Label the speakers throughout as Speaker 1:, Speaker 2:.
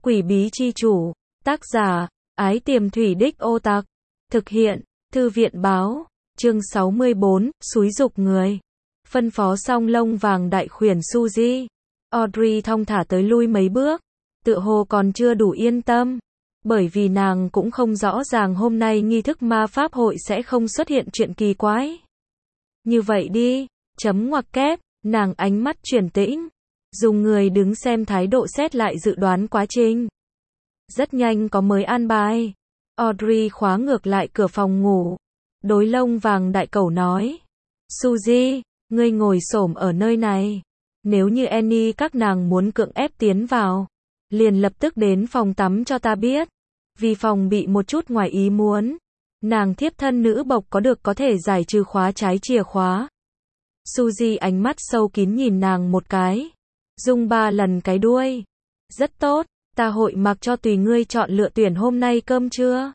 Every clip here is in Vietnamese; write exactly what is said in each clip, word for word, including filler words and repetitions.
Speaker 1: Quỷ bí chi chủ, tác giả, Ái Tiềm Thủy Đích Ô Tặc, thực hiện, Thư viện báo, chương sáu mươi bốn, xúi giục người. Phân phó xong lông vàng đại khuyển Suzy, Audrey thong thả tới lui mấy bước, tựa hồ còn chưa đủ yên tâm, bởi vì nàng cũng không rõ ràng hôm nay nghi thức ma pháp hội sẽ không xuất hiện chuyện kỳ quái. Như vậy đi, chấm ngoặc kép, nàng ánh mắt chuyển tĩnh, dùng người đứng xem thái độ xét lại dự đoán quá trình. Rất nhanh có mới an bài. Audrey khóa ngược lại cửa phòng ngủ, đối lông vàng đại cẩu nói, Suzy, ngươi ngồi xổm ở nơi này, nếu như Annie các nàng muốn cưỡng ép tiến vào, liền lập tức đến phòng tắm cho ta biết, vì phòng bị một chút ngoài ý muốn, nàng thiếp thân nữ bộc có được có thể giải trừ khóa trái chìa khóa. Suzy ánh mắt sâu kín nhìn nàng một cái, rung ba lần cái đuôi, rất tốt, ta hội mặc cho tùy ngươi chọn lựa tuyển hôm nay cơm trưa.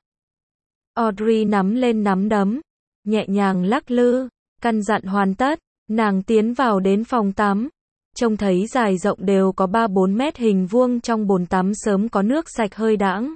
Speaker 1: Audrey nắm lên nắm đấm, nhẹ nhàng lắc lư, căn dặn hoàn tất, nàng tiến vào đến phòng tắm, trông thấy dài rộng đều có ba bốn mét hình vuông trong bồn tắm sớm có nước sạch hơi đãng.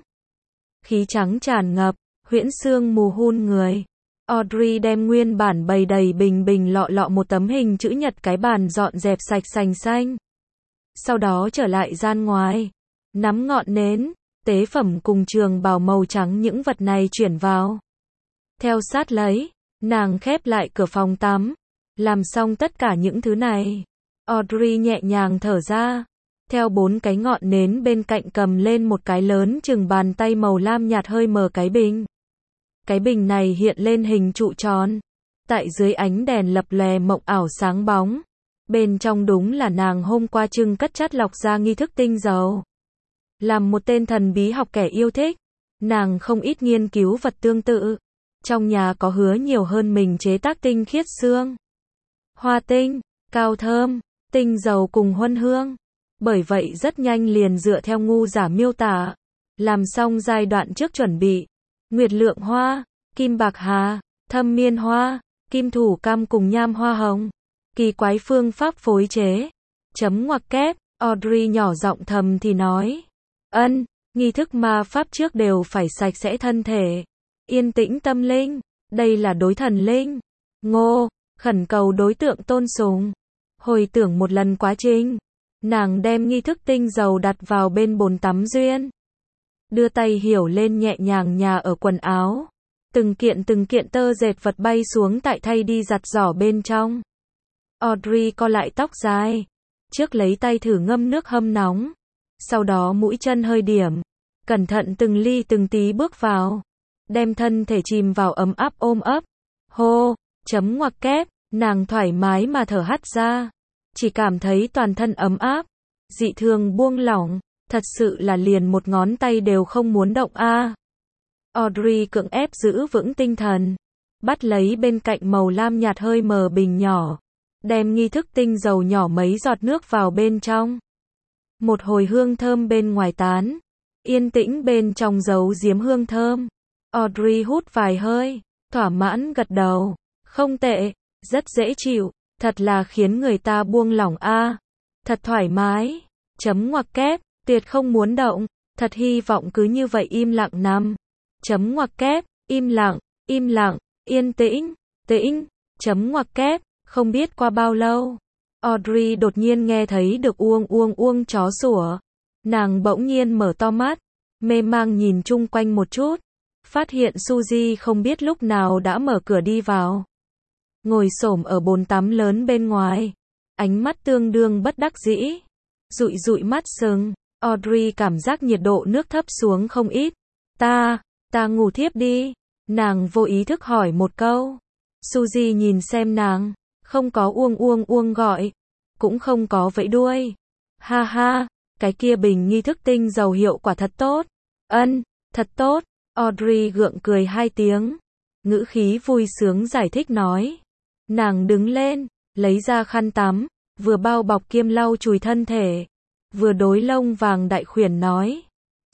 Speaker 1: Khí trắng tràn ngập, huyễn sương mù hun người. Audrey đem nguyên bản bày đầy bình bình lọ lọ một tấm hình chữ nhật cái bàn dọn dẹp sạch sành xanh. Sau đó trở lại gian ngoài, nắm ngọn nến, tế phẩm cùng trường bào màu trắng những vật này chuyển vào. Theo sát lấy, nàng khép lại cửa phòng tắm, làm xong tất cả những thứ này. Audrey nhẹ nhàng thở ra, theo bốn cái ngọn nến bên cạnh cầm lên một cái lớn chừng bàn tay màu lam nhạt hơi mờ cái bình. Cái bình này hiện lên hình trụ tròn, tại dưới ánh đèn lập lòe mộng ảo sáng bóng. Bên trong đúng là nàng hôm qua trưng cất chắt lọc ra nghi thức tinh dầu. Làm một tên thần bí học kẻ yêu thích, nàng không ít nghiên cứu vật tương tự. Trong nhà có hứa nhiều hơn mình chế tác tinh khiết xương, hoa tinh, cao thơm, tinh dầu cùng huân hương. Bởi vậy rất nhanh liền dựa theo ngu giả miêu tả, làm xong giai đoạn trước chuẩn bị. Nguyệt lượng hoa, kim bạc hà, thâm miên hoa, kim thủ cam cùng nham hoa hồng. Kỳ quái phương pháp phối chế. Chấm ngoặc kép, Audrey nhỏ giọng thầm thì nói. Ân, nghi thức ma pháp trước đều phải sạch sẽ thân thể. Yên tĩnh tâm linh, đây là đối thần linh. Ngô, khẩn cầu đối tượng tôn sùng. Hồi tưởng một lần quá trình, nàng đem nghi thức tinh dầu đặt vào bên bồn tắm duyên. Đưa tay hiểu lên nhẹ nhàng nhà ở quần áo. Từng kiện từng kiện tơ dệt vật bay xuống tại thay đi giặt giỏ bên trong. Audrey co lại tóc dài. Trước lấy tay thử ngâm nước hâm nóng. Sau đó mũi chân hơi điểm. Cẩn thận từng ly từng tí bước vào. Đem thân thể chìm vào ấm áp ôm ấp. Hô, chấm ngoặc kép, nàng thoải mái mà thở hắt ra. Chỉ cảm thấy toàn thân ấm áp. Dị thường buông lỏng. Thật sự là liền một ngón tay đều không muốn động a. À. Audrey cưỡng ép giữ vững tinh thần. Bắt lấy bên cạnh màu lam nhạt hơi mờ bình nhỏ. Đem nghi thức tinh dầu nhỏ mấy giọt nước vào bên trong. Một hồi hương thơm bên ngoài tán. Yên tĩnh bên trong giấu giếm hương thơm. Audrey hút vài hơi. Thỏa mãn gật đầu. Không tệ. Rất dễ chịu. Thật là khiến người ta buông lỏng a. À. Thật thoải mái. Chấm ngoặc kép. Tuyệt không muốn động. Thật hy vọng cứ như vậy im lặng nằm. Chấm ngoặc kép. Im lặng. Im lặng. Yên tĩnh. Tĩnh. Chấm ngoặc kép. Không biết qua bao lâu, Audrey đột nhiên nghe thấy được uông uông uông chó sủa. Nàng bỗng nhiên mở to mắt, mê mang nhìn chung quanh một chút, phát hiện Suzy không biết lúc nào đã mở cửa đi vào. Ngồi xổm ở bồn tắm lớn bên ngoài, ánh mắt tương đương bất đắc dĩ, dụi dụi mắt sừng. Audrey cảm giác nhiệt độ nước thấp xuống không ít. Ta, ta ngủ thiếp đi. Nàng vô ý thức hỏi một câu. Suzy nhìn xem nàng. Không có uông uông uông gọi, cũng không có vẫy đuôi. Ha ha, cái kia bình nghi thức tinh dầu hiệu quả thật tốt. Ân, thật tốt. Audrey gượng cười hai tiếng. Ngữ khí vui sướng giải thích nói. Nàng đứng lên, lấy ra khăn tắm, vừa bao bọc kiêm lau chùi thân thể, vừa đối lông vàng đại khuyển nói.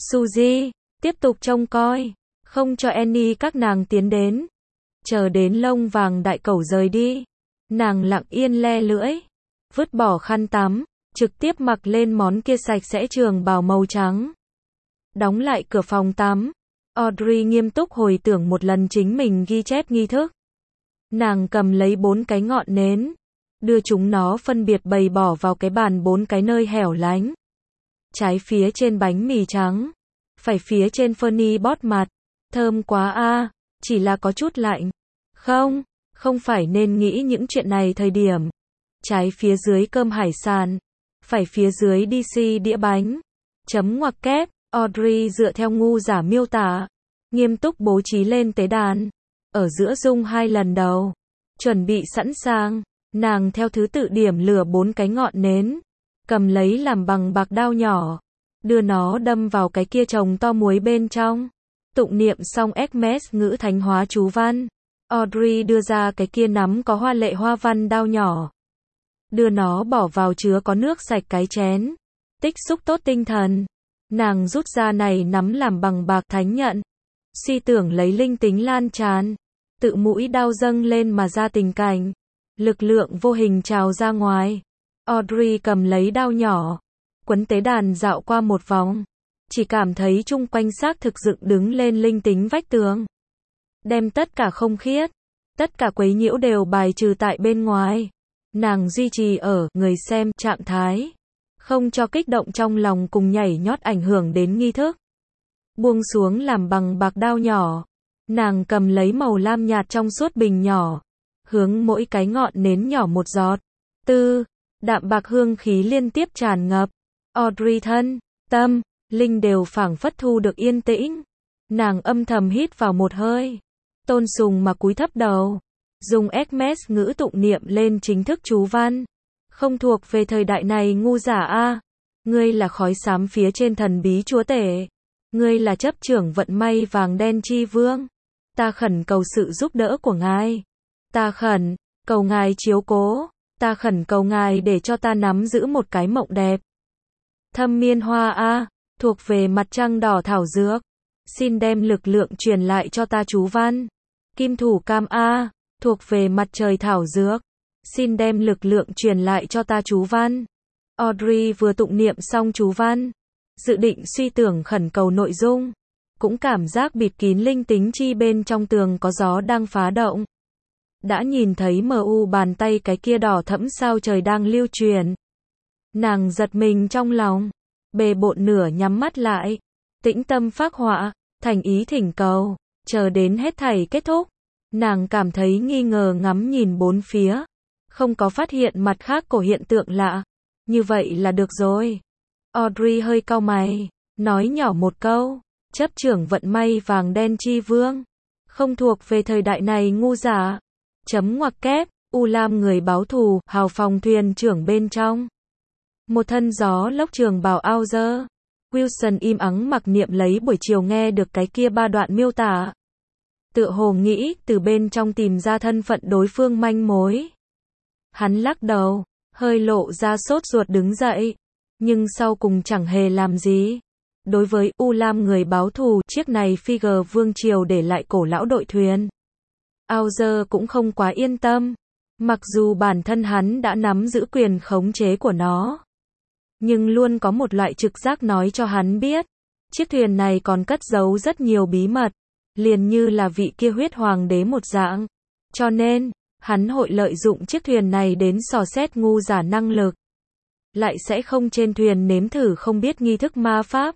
Speaker 1: Suzy, tiếp tục trông coi, không cho Annie các nàng tiến đến. Chờ đến lông vàng đại cẩu rời đi. Nàng lặng yên le lưỡi, vứt bỏ khăn tắm, trực tiếp mặc lên món kia sạch sẽ trường bào màu trắng. Đóng lại cửa phòng tắm, Audrey nghiêm túc hồi tưởng một lần chính mình ghi chép nghi thức. Nàng cầm lấy bốn cái ngọn nến, đưa chúng nó phân biệt bày bỏ vào cái bàn bốn cái nơi hẻo lánh. Trái phía trên bánh mì trắng, phải phía trên Fernie bót mặt. Thơm quá a, à, chỉ là có chút lạnh. Không, không phải nên nghĩ những chuyện này thời điểm. Trái phía dưới cơm hải sản, phải phía dưới đê xê đĩa bánh. Chấm ngoặc kép, Audrey dựa theo ngu giả miêu tả, nghiêm túc bố trí lên tế đàn. Ở giữa rung hai lần đầu, chuẩn bị sẵn sàng, nàng theo thứ tự điểm lửa bốn cái ngọn nến, cầm lấy làm bằng bạc đao nhỏ, đưa nó đâm vào cái kia chồng to muối bên trong. Tụng niệm xong Hermes ngữ thánh hóa chú văn, Audrey đưa ra cái kia nắm có hoa lệ hoa văn đao nhỏ, đưa nó bỏ vào chứa có nước sạch cái chén, tích xúc tốt tinh thần. Nàng rút ra này nắm làm bằng bạc thánh nhận, suy tưởng lấy linh tính lan tràn, tự mũi đao dâng lên mà ra tình cảnh, lực lượng vô hình trào ra ngoài. Audrey cầm lấy đao nhỏ, quấn tế đàn dạo qua một vòng, chỉ cảm thấy chung quanh xác thực dựng đứng lên linh tính vách tường, đem tất cả không khiết, tất cả quấy nhiễu đều bài trừ tại bên ngoài. Nàng duy trì ở người xem trạng thái, không cho kích động trong lòng cùng nhảy nhót ảnh hưởng đến nghi thức. Buông xuống làm bằng bạc đao nhỏ, nàng cầm lấy màu lam nhạt trong suốt bình nhỏ, hướng mỗi cái ngọn nến nhỏ một giọt. Tư, đạm bạc hương khí liên tiếp tràn ngập. Audrey thân, tâm, linh đều phảng phất thu được yên tĩnh. Nàng âm thầm hít vào một hơi, tôn sùng mà cúi thấp đầu, dùng Hermes ngữ tụng niệm lên chính thức chú văn. Không thuộc về thời đại này ngu giả a, ngươi là khói xám phía trên thần bí chúa tể, ngươi là chấp trưởng vận may vàng đen chi vương. Ta khẩn cầu sự giúp đỡ của ngài, ta khẩn cầu ngài chiếu cố, ta khẩn cầu ngài để cho ta nắm giữ một cái mộng đẹp. Thâm miên hoa a, thuộc về mặt trăng đỏ thảo dược, xin đem lực lượng truyền lại cho ta chú văn. Kim thủ cam a, thuộc về mặt trời thảo dược, xin đem lực lượng truyền lại cho ta chú văn. Audrey vừa tụng niệm xong chú văn, dự định suy tưởng khẩn cầu nội dung, cũng cảm giác bịt kín linh tính chi bên trong tường có gió đang phá động. Đã nhìn thấy mờ u bàn tay cái kia đỏ thẫm sao trời đang lưu truyền. Nàng giật mình trong lòng, bề bộn nửa nhắm mắt lại, tĩnh tâm phác họa, thành ý thỉnh cầu, chờ đến hết thảy kết thúc. Nàng cảm thấy nghi ngờ ngắm nhìn bốn phía, không có phát hiện mặt khác của hiện tượng lạ. Như vậy là được rồi. Audrey hơi cau mày, nói nhỏ một câu, chấp trưởng vận may vàng đen chi vương, không thuộc về thời đại này ngu giả. Chấm ngoặc kép, U Lam người báo thù, hào phòng thuyền trưởng bên trong. Một thân gió lốc trường bào ao dơ. Wilson im ắng mặc niệm lấy buổi chiều nghe được cái kia ba đoạn miêu tả. Tựa hồ nghĩ từ bên trong tìm ra thân phận đối phương manh mối. Hắn lắc đầu, hơi lộ ra sốt ruột đứng dậy, nhưng sau cùng chẳng hề làm gì. Đối với U Lam người báo thù, chiếc này Figure vương triều để lại cổ lão đội thuyền. Auger cũng không quá yên tâm, mặc dù bản thân hắn đã nắm giữ quyền khống chế của nó, nhưng luôn có một loại trực giác nói cho hắn biết, chiếc thuyền này còn cất giấu rất nhiều bí mật, liền như là vị kia huyết hoàng đế một dạng. Cho nên, hắn hội lợi dụng chiếc thuyền này đến dò xét ngu giả năng lực. Lại sẽ không trên thuyền nếm thử không biết nghi thức ma pháp.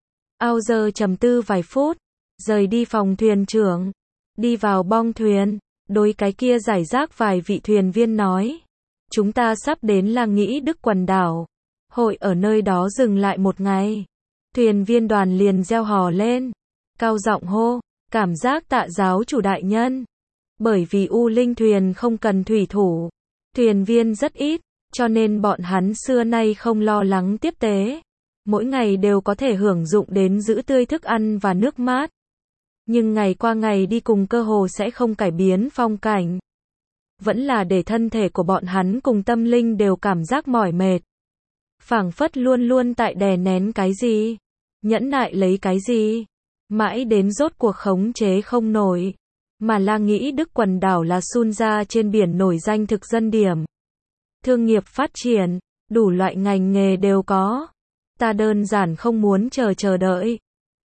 Speaker 1: Auger trầm tư vài phút, rời đi phòng thuyền trưởng, đi vào bong thuyền, đối cái kia giải rác vài vị thuyền viên nói. Chúng ta sắp đến là Nghĩ Đức quần đảo, hội ở nơi đó dừng lại một ngày. Thuyền viên đoàn liền reo hò lên, cao giọng hô, cảm giác tạ giáo chủ đại nhân. Bởi vì U Linh thuyền không cần thủy thủ, thuyền viên rất ít, cho nên bọn hắn xưa nay không lo lắng tiếp tế. Mỗi ngày đều có thể hưởng dụng đến giữ tươi thức ăn và nước mát. Nhưng ngày qua ngày đi cùng cơ hồ sẽ không cải biến phong cảnh. Vẫn là để thân thể của bọn hắn cùng tâm linh đều cảm giác mỏi mệt. Phảng phất luôn luôn tại đè nén cái gì, nhẫn nại lấy cái gì, mãi đến rốt cuộc khống chế không nổi. Mà là Nghĩ Đức quần đảo là sun ra trên biển nổi danh thực dân điểm. Thương nghiệp phát triển, đủ loại ngành nghề đều có. Ta đơn giản không muốn chờ chờ đợi.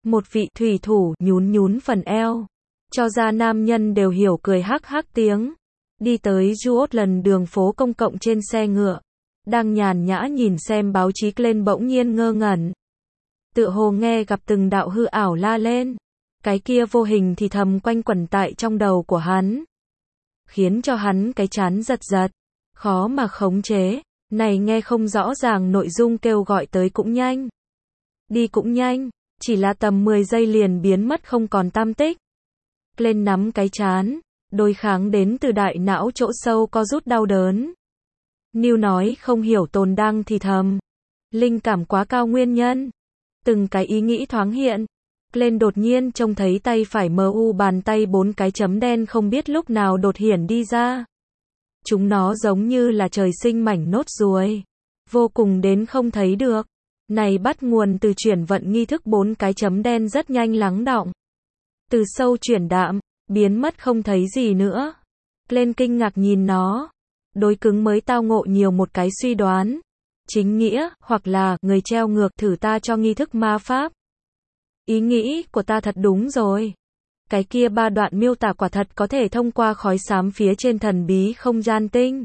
Speaker 1: Một vị thủy thủ nhún nhún phần eo, cho ra nam nhân đều hiểu cười hắc hắc tiếng. Đi tới Juotland đường phố công cộng trên xe ngựa. Đang nhàn nhã nhìn xem báo chí lên bỗng nhiên ngơ ngẩn. Tựa hồ nghe gặp từng đạo hư ảo la lên. Cái kia vô hình thì thầm quanh quẩn tại trong đầu của hắn. Khiến cho hắn cái chán giật giật. Khó mà khống chế. Này nghe không rõ ràng nội dung kêu gọi tới cũng nhanh. Đi cũng nhanh. Chỉ là tầm mười giây liền biến mất không còn tăm tích. Lên nắm cái chán. Đối kháng đến từ đại não chỗ sâu co rút đau đớn. New nói không hiểu tồn đang thì thầm. Linh cảm quá cao nguyên nhân. Từng cái ý nghĩ thoáng hiện. Lên đột nhiên trông thấy tay phải mờ u bàn tay bốn cái chấm đen không biết lúc nào đột hiển đi ra. Chúng nó giống như là trời sinh mảnh nốt ruồi. Vô cùng đến không thấy được. Này bắt nguồn từ chuyển vận nghi thức bốn cái chấm đen rất nhanh lắng đọng. Từ sâu chuyển đạm, biến mất không thấy gì nữa. Lên kinh ngạc nhìn nó. Đối cứng mới tao ngộ nhiều một cái suy đoán. Chính nghĩa, hoặc là, người treo ngược thử ta cho nghi thức ma pháp. Ý nghĩ của ta thật đúng rồi. Cái kia ba đoạn miêu tả quả thật có thể thông qua khói xám phía trên thần bí không gian tinh.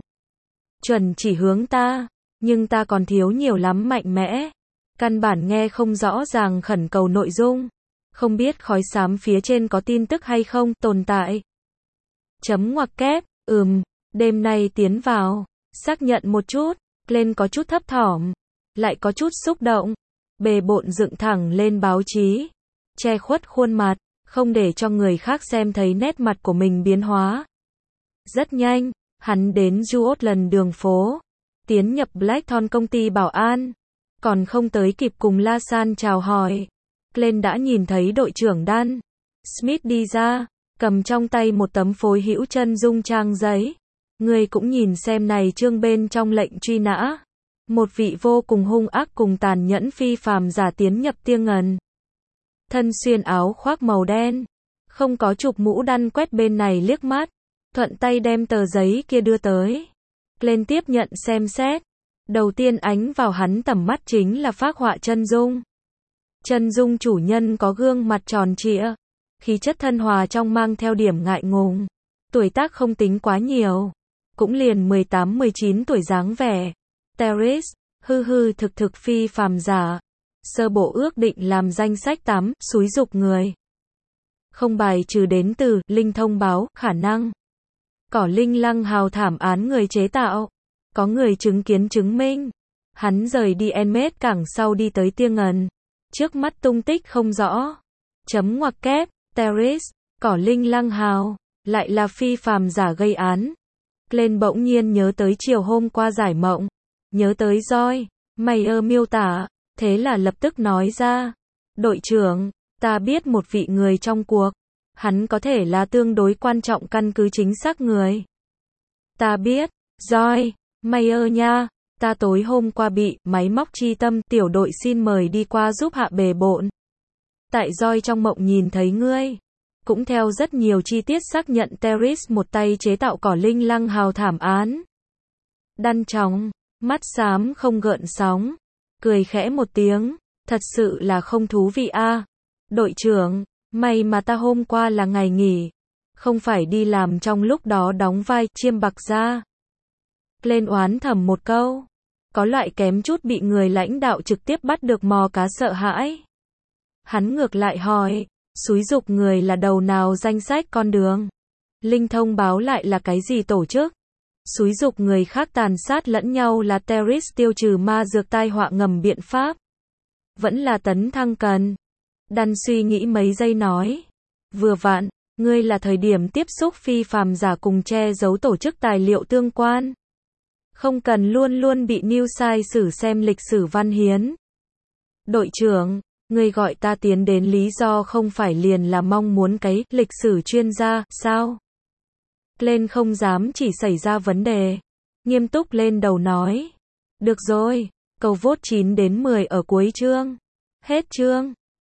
Speaker 1: Chuẩn chỉ hướng ta, nhưng ta còn thiếu nhiều lắm mạnh mẽ. Căn bản nghe không rõ ràng khẩn cầu nội dung. Không biết khói xám phía trên có tin tức hay không tồn tại. Chấm ngoặc kép, ừm, đêm nay tiến vào, xác nhận một chút, lên có chút thấp thỏm, lại có chút xúc động. Bề bộn dựng thẳng lên báo chí, che khuất khuôn mặt, không để cho người khác xem thấy nét mặt của mình biến hóa. Rất nhanh, hắn đến Juotland đường phố, tiến nhập Blackthorn công ty bảo an, còn không tới kịp cùng La San chào hỏi. Glenn đã nhìn thấy đội trưởng Dan Smith đi ra, cầm trong tay một tấm phối hữu chân dung trang giấy. Người cũng nhìn xem này chương bên trong lệnh truy nã. Một vị vô cùng hung ác cùng tàn nhẫn phi phàm giả tiến nhập Tiêng Ngần. Thân xuyên áo khoác màu đen, không có chụp mũ đan quét bên này liếc mắt, thuận tay đem tờ giấy kia đưa tới. Glenn tiếp nhận xem xét. Đầu tiên ánh vào hắn tầm mắt chính là phác họa chân dung. Chân dung chủ nhân có gương mặt tròn trịa, khí chất thân hòa trong mang theo điểm ngại ngùng. Tuổi tác không tính quá nhiều, cũng liền mười tám mười chín tuổi dáng vẻ. Terrace, hư hư thực thực phi phàm giả. Sơ bộ ước định làm danh sách tám, xúi dục người. Không bài trừ đến từ, Linh thông báo, khả năng. Cỏ Linh lăng hào thảm án người chế tạo. Có người chứng kiến chứng minh. Hắn rời đi Enmed cảng sau đi tới Tiêng Ngần. Trước mắt tung tích không rõ. Chấm ngoặc kép, Terrace, cỏ Linh lăng hào, lại là phi phàm giả gây án. Glenn bỗng nhiên nhớ tới chiều hôm qua giải mộng. Nhớ tới Joy, Mayer miêu tả, thế là lập tức nói ra. Đội trưởng, ta biết một vị người trong cuộc. Hắn có thể là tương đối quan trọng căn cứ chính xác người. Ta biết, Joy, Mayer nha, ta tối hôm qua bị máy móc chi tâm tiểu đội xin mời đi qua giúp hạ bề bộn. Tại Joy trong mộng nhìn thấy ngươi. Cũng theo rất nhiều chi tiết xác nhận Terrace một tay chế tạo cỏ Linh lăng hào thảm án. Đăn chóng, mắt xám không gợn sóng, cười khẽ một tiếng, thật sự là không thú vị a. À. Đội trưởng, may mà ta hôm qua là ngày nghỉ, không phải đi làm trong lúc đó đóng vai chiêm bạc ra. Lên oán thầm một câu, có loại kém chút bị người lãnh đạo trực tiếp bắt được mò cá sợ hãi. Hắn ngược lại hỏi, xúi dục người là đầu nào danh sách con đường? Linh thông báo lại là cái gì tổ chức? Xúi dục người khác tàn sát lẫn nhau là terrorist tiêu trừ ma dược tai họa ngầm biện pháp. Vẫn là tấn thăng cần. Đan suy nghĩ mấy giây nói. Vừa vặn, ngươi là thời điểm tiếp xúc phi phàm giả cùng che giấu tổ chức tài liệu tương quan. Không cần luôn luôn bị New sai sử xem lịch sử văn hiến. Đội trưởng, ngươi gọi ta tiến đến lý do không phải liền là mong muốn cái lịch sử chuyên gia, sao? Lên không dám chỉ xảy ra vấn đề. Nghiêm túc lên đầu nói. Được rồi, cầu vote chín đến mười ở cuối chương. Hết chương.